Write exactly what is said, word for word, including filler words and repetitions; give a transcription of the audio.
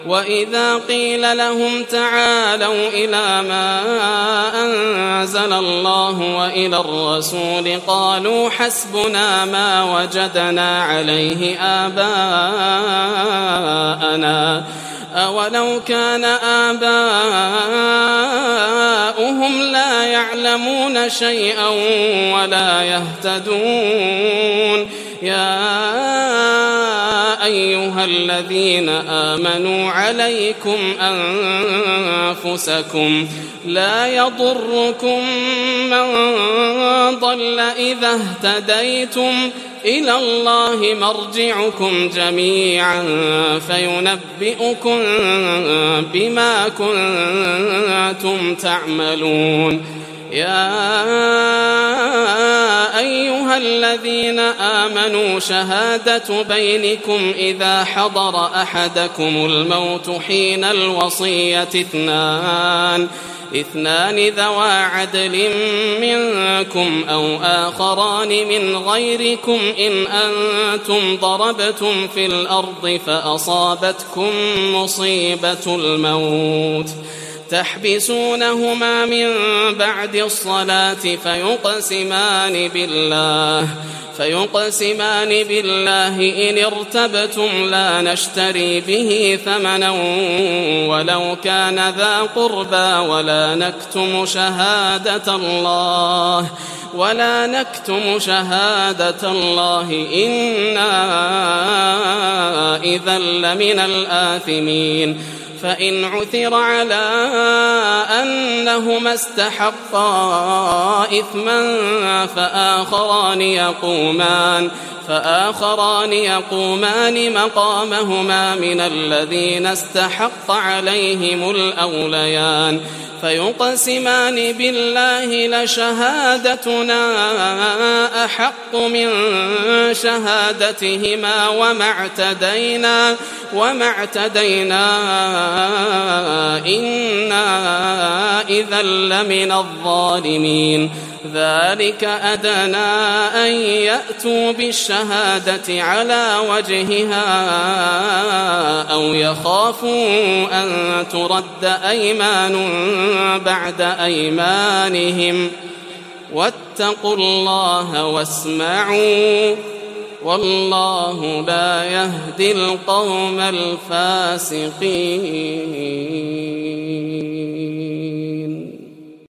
وإذا قيل لهم تعالوا إلى ما أنزل الله وإلى الرسول قالوا حسبنا ما وجدنا عليه آباءنا أولو كان آباؤهم لا يعلمون شيئا ولا يهتدون يا أيها الذين آمنوا عليكم أنفسكم لا يضركم من ضل إذا اهتديتم إلى الله مرجعكم جميعا فينبئكم بما كنتم تعملون يا أيها الذين آمنوا شهادة بينكم إذا حضر أحدكم الموت حين الوصية اثنان اثنان ذوى عدل منكم أو آخران من غيركم إن أنتم ضربتم في الأرض فأصابتكم مصيبة الموت تحبسونهما من بعد الصلاة فيقسمان بالله فيقسمان بالله إن ارتبتم لا نشتري به ثمنا ولو كان ذا قربى ولا نكتم شهادة الله ولا نكتم شهادة الله إنا إذا لمن الآثمين فإن عثر على أنهما استحقا إثما فآخران يقومان فآخران يقومان مقامهما من الذين استحق عليهم الأوليان فيقسمان بالله لشهادتنا أحق من شهادتهما وما اعتدينا وما اعتدينا إنا إذا لمن الظالمين ذلك أدنى أن يأتوا بالشهادة على وجهها أو يخافوا أن ترد أيمان بعد أيمانهم واتقوا الله واسمعوا والله لا يهدي القوم الفاسقين.